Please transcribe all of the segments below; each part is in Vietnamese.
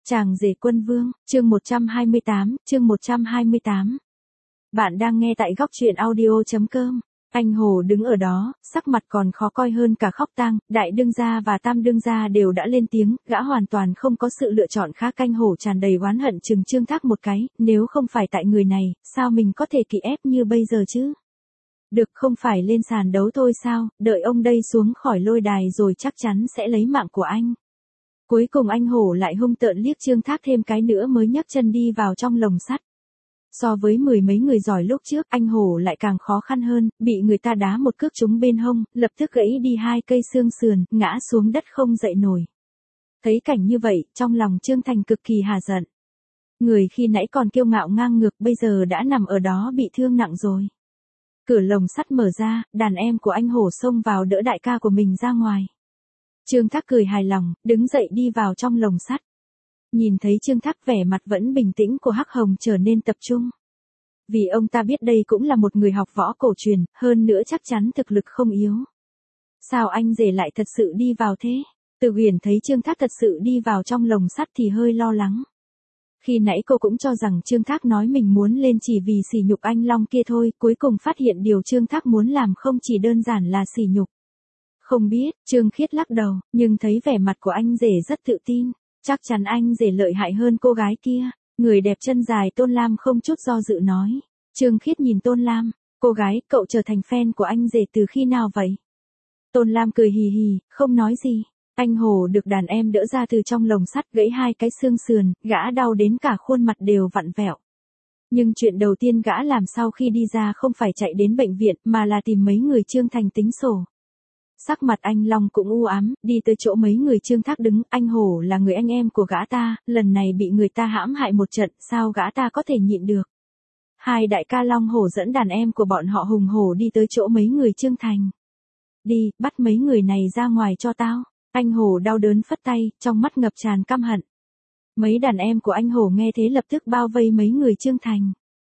Chàng rể quân vương, chương 128. Bạn đang nghe tại góc truyện audio.com. Anh Hồ đứng ở đó, sắc mặt còn khó coi hơn cả khóc tang, đại đương gia và tam đương gia đều đã lên tiếng, gã hoàn toàn không có sự lựa chọn khác. Anh Hồ tràn đầy oán hận chừng Trương Thác một cái, nếu không phải tại người này, sao mình có thể kỵ ép như bây giờ chứ? Được, không phải lên sàn đấu thôi sao, đợi ông đây xuống khỏi lôi đài rồi chắc chắn sẽ lấy mạng của anh. Cuối cùng anh Hổ lại hung tợn liếc Trương Thác thêm cái nữa mới nhấc chân đi vào trong lồng sắt. So với mười mấy người giỏi lúc trước, anh Hổ lại càng khó khăn hơn, bị người ta đá một cước trúng bên hông, lập tức gãy đi 2 cây xương sườn, ngã xuống đất không dậy nổi. Thấy cảnh như vậy, trong lòng Trương Thành cực kỳ hà giận. Người khi nãy còn kiêu ngạo ngang ngược bây giờ đã nằm ở đó bị thương nặng rồi. Cửa lồng sắt mở ra, đàn em của anh Hổ xông vào đỡ đại ca của mình ra ngoài. Trương Thác cười hài lòng, đứng dậy đi vào trong lồng sắt. Nhìn thấy Trương Thác vẻ mặt vẫn bình tĩnh của Hắc Hồng trở nên tập trung. Vì ông ta biết đây cũng là một người học võ cổ truyền, hơn nữa chắc chắn thực lực không yếu. Sao anh rể lại thật sự đi vào thế? Từ Huyền thấy Trương Thác thật sự đi vào trong lồng sắt thì hơi lo lắng. Khi nãy cô cũng cho rằng Trương Thác nói mình muốn lên chỉ vì sỉ nhục anh Long kia thôi, cuối cùng phát hiện điều Trương Thác muốn làm không chỉ đơn giản là sỉ nhục. Không biết, Trương Khiết lắc đầu, nhưng thấy vẻ mặt của anh rể rất tự tin, chắc chắn anh rể lợi hại hơn cô gái kia. Người đẹp chân dài Tôn Lam không chút do dự nói. Trương Khiết nhìn Tôn Lam, cô gái, cậu trở thành fan của anh rể từ khi nào vậy? Tôn Lam cười hì hì, không nói gì. Anh Hồ được đàn em đỡ ra từ trong lồng sắt gãy 2 cái xương sườn, gã đau đến cả khuôn mặt đều vặn vẹo. Nhưng chuyện đầu tiên gã làm sau khi đi ra không phải chạy đến bệnh viện mà là tìm mấy người Trương Thành tính sổ. Sắc mặt anh Long cũng u ám, đi tới chỗ mấy người Trương Thác đứng, anh Hổ là người anh em của gã ta, lần này bị người ta hãm hại một trận, sao gã ta có thể nhịn được. Hai đại ca Long Hổ dẫn đàn em của bọn họ hùng hổ đi tới chỗ mấy người Trương Thành. Đi, bắt mấy người này ra ngoài cho tao. Anh Hổ đau đớn phất tay, trong mắt ngập tràn căm hận. Mấy đàn em của anh Hổ nghe thế lập tức bao vây mấy người Trương Thành.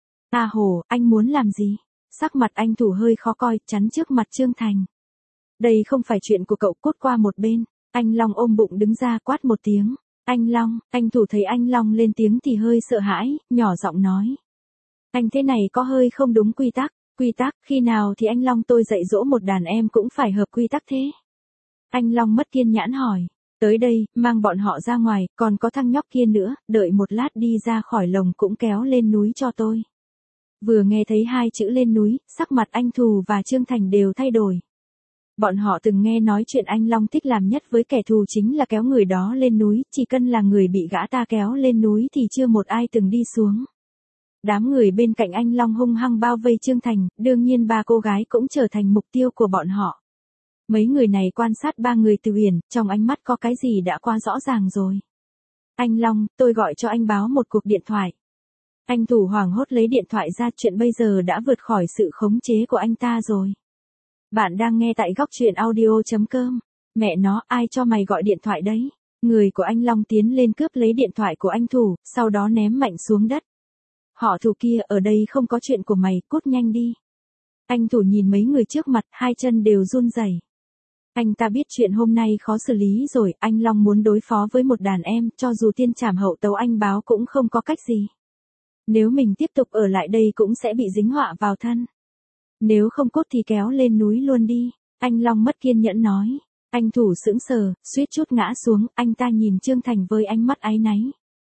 À Hổ, anh muốn làm gì? Sắc mặt anh Thủ hơi khó coi, chắn trước mặt Trương Thành. Đây không phải chuyện của cậu, cút qua một bên. Anh Long ôm bụng đứng ra quát một tiếng. Anh Long, anh Thủ thấy anh Long lên tiếng thì hơi sợ hãi, nhỏ giọng nói. Anh thế này có hơi không đúng quy tắc. Quy tắc, khi nào thì anh Long tôi dạy dỗ một đàn em cũng phải hợp quy tắc thế. Anh Long mất kiên nhẫn hỏi. Tới đây, mang bọn họ ra ngoài, còn có thằng nhóc kia nữa, đợi một lát đi ra khỏi lồng cũng kéo lên núi cho tôi. Vừa nghe thấy 2 chữ lên núi, sắc mặt anh Thù và Trương Thành đều thay đổi. Bọn họ từng nghe nói chuyện anh Long thích làm nhất với kẻ thù chính là kéo người đó lên núi, chỉ cần là người bị gã ta kéo lên núi thì chưa một ai từng đi xuống. Đám người bên cạnh anh Long hung hăng bao vây Trương Thành, đương nhiên 3 cô gái cũng trở thành mục tiêu của bọn họ. Mấy người này quan sát 3 người Từ Huyền, trong ánh mắt có cái gì đã qua rõ ràng rồi. Anh Long, tôi gọi cho anh báo một cuộc điện thoại. Anh Thủ hoảng hốt lấy điện thoại ra, chuyện bây giờ đã vượt khỏi sự khống chế của anh ta rồi. Bạn đang nghe tại góc truyện audio.com. Mẹ nó, ai cho mày gọi điện thoại đấy? Người của anh Long tiến lên cướp lấy điện thoại của anh Thủ, sau đó ném mạnh xuống đất. Họ Thủ kia, ở đây không có chuyện của mày, cút nhanh đi. Anh Thủ nhìn mấy người trước mặt, 2 chân đều run rẩy. Anh ta biết chuyện hôm nay khó xử lý rồi, anh Long muốn đối phó với một đàn em, cho dù tiên trảm hậu tấu anh báo cũng không có cách gì. Nếu mình tiếp tục ở lại đây cũng sẽ bị dính họa vào thân. Nếu không cốt thì kéo lên núi luôn đi. Anh Long mất kiên nhẫn nói. Anh Thủ sững sờ, suýt chút ngã xuống, anh ta nhìn Trương Thành với ánh mắt áy náy.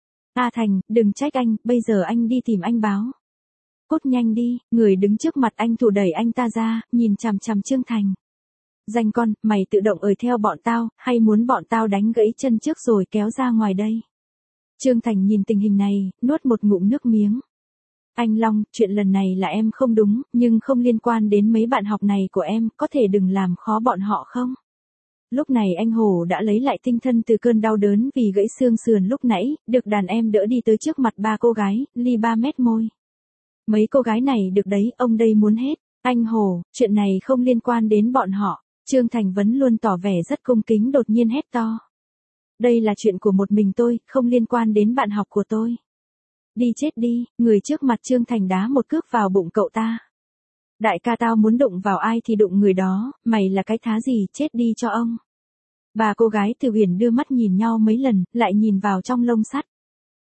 A Thành, đừng trách anh, bây giờ anh đi tìm anh báo. Cốt nhanh đi, người đứng trước mặt anh Thủ đẩy anh ta ra, nhìn chằm chằm Trương Thành. Danh con, mày tự động ời theo bọn tao, hay muốn bọn tao đánh gãy chân trước rồi kéo ra ngoài đây? Trương Thành nhìn tình hình này, nuốt một ngụm nước miếng. Anh Long, chuyện lần này là em không đúng, nhưng không liên quan đến mấy bạn học này của em, có thể đừng làm khó bọn họ không? Lúc này anh Hồ đã lấy lại tinh thần từ cơn đau đớn vì gãy xương sườn lúc nãy, được đàn em đỡ đi tới trước mặt 3 cô gái, ly 3 mét môi. Mấy cô gái này được đấy, ông đây muốn hết. Anh Hồ, chuyện này không liên quan đến bọn họ. Trương Thành vẫn luôn tỏ vẻ rất cung kính đột nhiên hét to. Đây là chuyện của một mình tôi, không liên quan đến bạn học của tôi. Đi chết đi, người trước mặt Trương Thành đá một cước vào bụng cậu ta. Đại ca tao muốn đụng vào ai thì đụng người đó, mày là cái thá gì, chết đi cho ông. 3 cô gái Từ Huyền đưa mắt nhìn nhau mấy lần, lại nhìn vào trong lông sắt.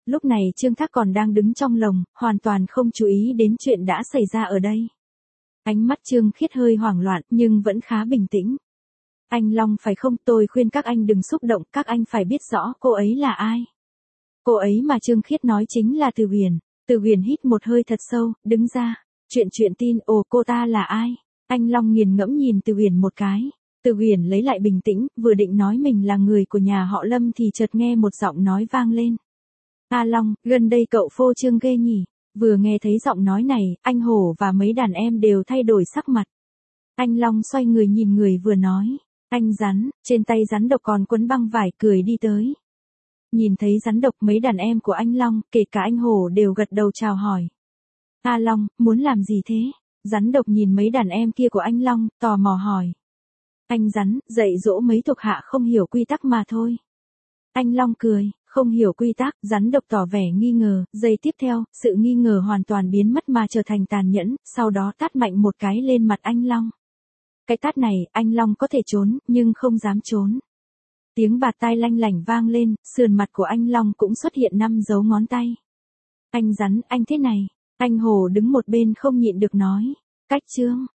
Lúc này Trương Thác còn đang đứng trong lồng, hoàn toàn không chú ý đến chuyện đã xảy ra ở đây. Ánh mắt Trương Khiết hơi hoảng loạn nhưng vẫn khá bình tĩnh. Anh Long phải không, tôi khuyên các anh đừng xúc động, các anh phải biết rõ cô ấy là ai. Cô ấy mà Trương Khiết nói chính là Từ Huyền. Từ Huyền hít một hơi thật sâu, đứng ra. Chuyện tin, ồ cô ta là ai? Anh Long nghiền ngẫm nhìn Từ Huyền một cái. Từ Huyền lấy lại bình tĩnh, vừa định nói mình là người của nhà họ Lâm thì chợt nghe một giọng nói vang lên. A Long, gần đây cậu phô trương ghê nhỉ? Vừa nghe thấy giọng nói này, anh Hổ và mấy đàn em đều thay đổi sắc mặt. Anh Long xoay người nhìn người vừa nói. Anh Rắn, trên tay rắn độc còn quấn băng vải, cười đi tới. Nhìn thấy rắn độc, mấy đàn em của anh Long, kể cả anh Hổ đều gật đầu chào hỏi. A Long, muốn làm gì thế? Rắn độc nhìn mấy đàn em kia của anh Long, tò mò hỏi. Anh Rắn, dạy dỗ mấy thuộc hạ không hiểu quy tắc mà thôi. Anh Long cười, không hiểu quy tắc, rắn độc tỏ vẻ nghi ngờ, giây tiếp theo, sự nghi ngờ hoàn toàn biến mất mà trở thành tàn nhẫn, sau đó tát mạnh một cái lên mặt anh Long. Cái tát này, anh Long có thể trốn, nhưng không dám trốn. Tiếng bạt tai lanh lảnh vang lên, sườn mặt của anh Long cũng xuất hiện 5 dấu ngón tay. Anh Rắn, anh thế này. Anh Hồ đứng một bên không nhịn được nói. Cách Trương.